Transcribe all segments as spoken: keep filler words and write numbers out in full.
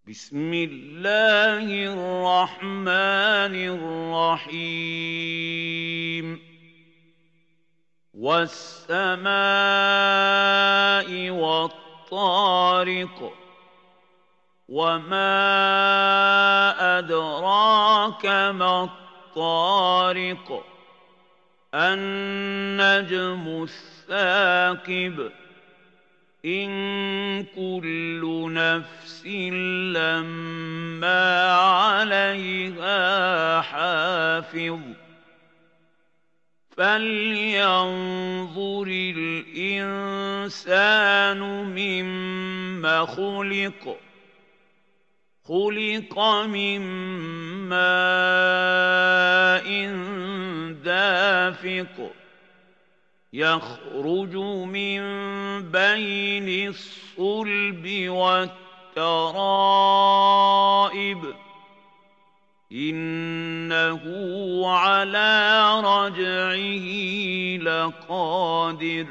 بسم الله الرحمن الرحيم والسماء والطارق وما أدراك ما الطارق النجم الثاقب إن كل نفس لما عليها حافظ فلينظر الإنسان مما خلق خلق من ماء دافق يخرج من بين الصلب والترائب إنه على رجعه لقادر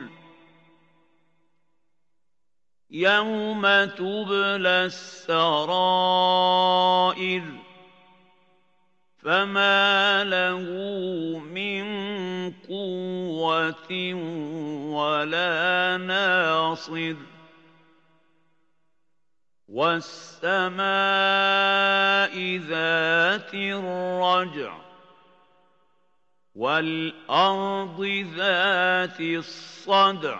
يوم تبلى السرائر فما له من قوة ولا ناصر والسماء ذات الرجع والأرض ذات الصدع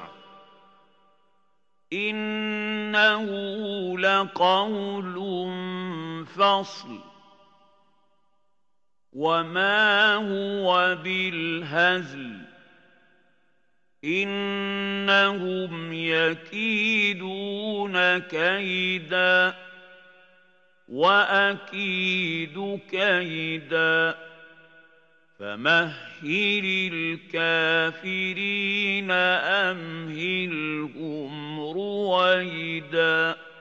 إنه لقول فصل وما هو بالهزل إنهم يكيدون كيدا وأكيد كيدا فمهل الكافرين أمهلهم رويدا.